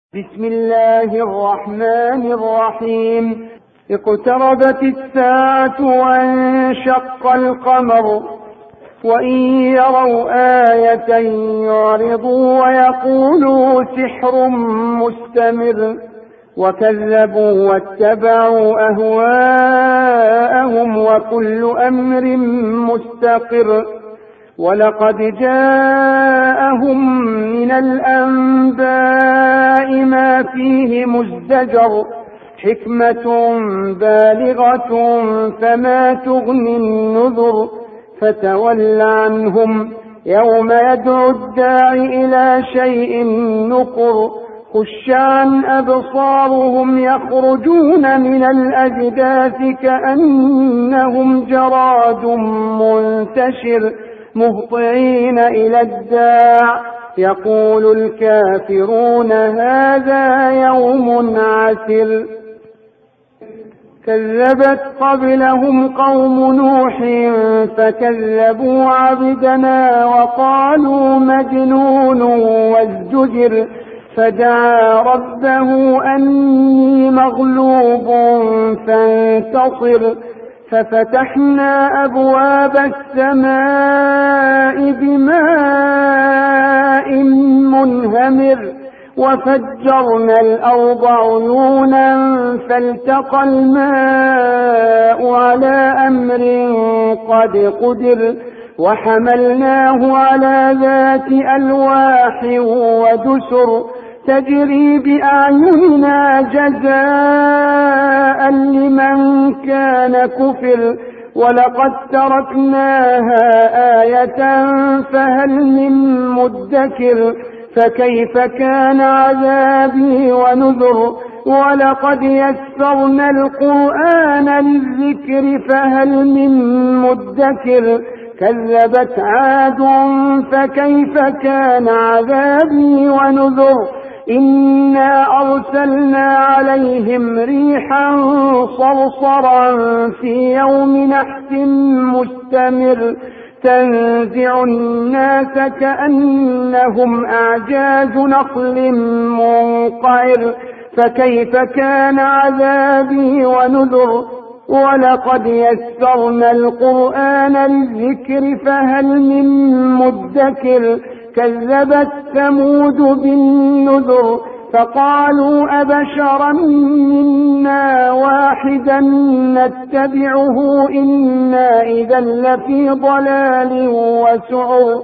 بسم الله الرحمن الرحيم. اقتربت الساعة وانشق القمر وإن يروا آية يعرضوا ويقولوا سحر مستمر وكذبوا واتبعوا أهواءهم وكل أمر مستقر. ولقد جاءهم من الأنباء ما فيه مزدجر حكمة بالغة فما تغني النذر. فتول عنهم يوم يدعو الداعي إلى شيء نكر. خش عن أبصارهم يخرجون من الأجداث كأنهم جراد منتشر مهطعين إلى الداع يقول الكافرون هذا يوم عسر. كذبت قبلهم قوم نوح فكذبوا عبدنا وقالوا مجنون وازدجر. فدعا ربه أني مغلوب فانتصر. ففتحنا أبواب السماء بماء منهمر وفجرنا الأرض عيونا فالتقى الماء على أمر قد قدر. وحملناه على ذات ألواح ودسر تجري بأعيننا جزاء لمن كان كفر. ولقد تركناها آية فهل من مدكر. فكيف كان عذابي ونذر. ولقد يسرنا القرآن للذكر فهل من مدكر. كذبت عاد فكيف كان عذابي ونذر. إنا أرسلنا عليهم ريحا صرصرا في يوم نحس مستمر تنزع الناس كأنهم أعجاز نخل منقعر. فكيف كان عذابي ونذر. ولقد يسرنا القرآن للذكر فهل من مدكر. كذبت ثمود بالنذر فقالوا أبشرا منا واحدا نتبعه إنا إذا لفي ضلال وسعر.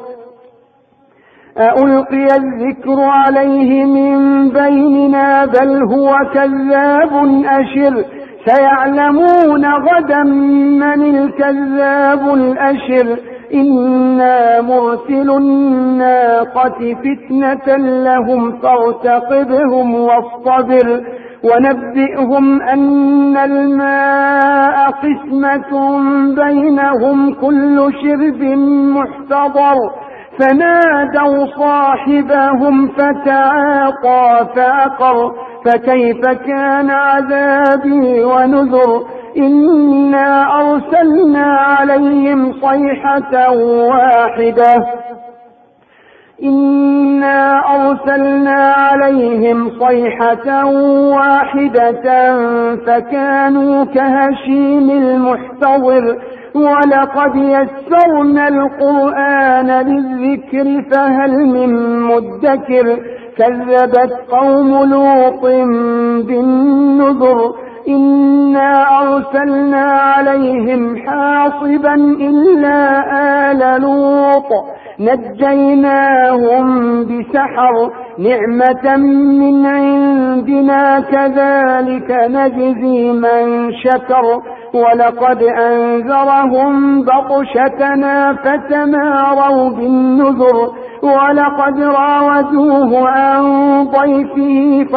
ألقي الذكر عليه من بيننا بل هو كذاب أشر. سيعلمون غدا من الكذاب الأشر. إنا مرسل الناقة فتنة لهم فارتقبهم واصطبر. ونبئهم أن الماء قسمة بينهم كل شرب محتضر. فنادوا صاحبهم فتعاطى فعقر. فكيف كان عذابي ونذر. إنا أرسلنا عليهم صيحة واحدة فكانوا كهشيم المحتضر. ولقد يسرنا القرآن للذكر فهل من مدكر. كذبت قوم لوط بالنذر. إنا أرسلنا عليهم حاصبا إلا آل لوط نجيناهم بسحر نعمة من عندنا كذلك نجزي من شكر. ولقد أنذرهم بطشتنا فتماروا بالنذر. ولقد راودوه عن ضيفه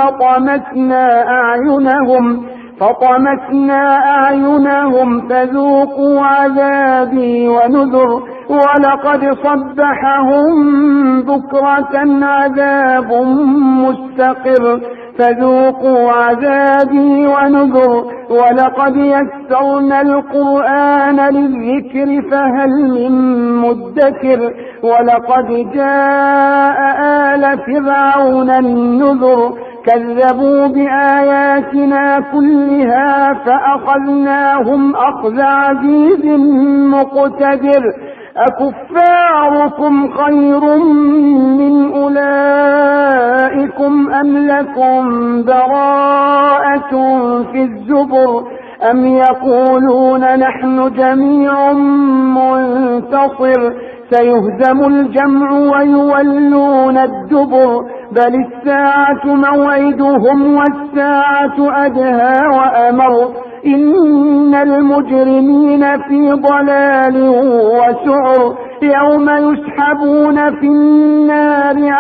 فطمسنا أعينهم فذوقوا عذابي ونذر. ولقد صبحهم بكرة عذاب مستقر فذوقوا عذابي ونذر ولقد يسرنا القرآن للذكر فهل من مدكر ولقد جاء آل فرعون النذر كذبوا بآياتنا كلها فأخذناهم أخذ عزيز مقتدر أكفاركم خير من أولئكم أم لكم براءة في الزبر أم يقولون نحن جميع منتصر سيهزم الجمع ويولون الدبر بل الساعة موعدهم والساعة أدهى وأمر إن المجرمين في ضلال وسعر يوم يسحبون في النار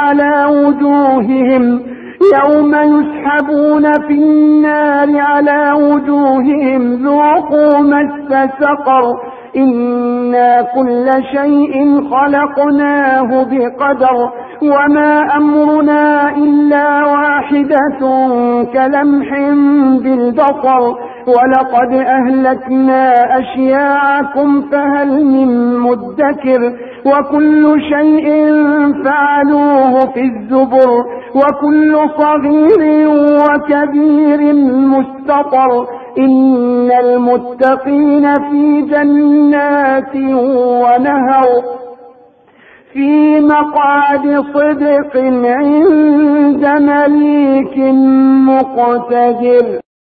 على وجوههم ذوقوا مس سقر إنا كل شيء خلقناه بقدر وما أمرنا إلا واحدة كلمح بالبصر ولقد أهلكنا أشياعكم فهل من مدكر وكل شيء فعلوه في الزبر وكل صغير وكبير مستطر إن المتقين في جنات ونهر في مقعد صدق عند مليك مقتدر.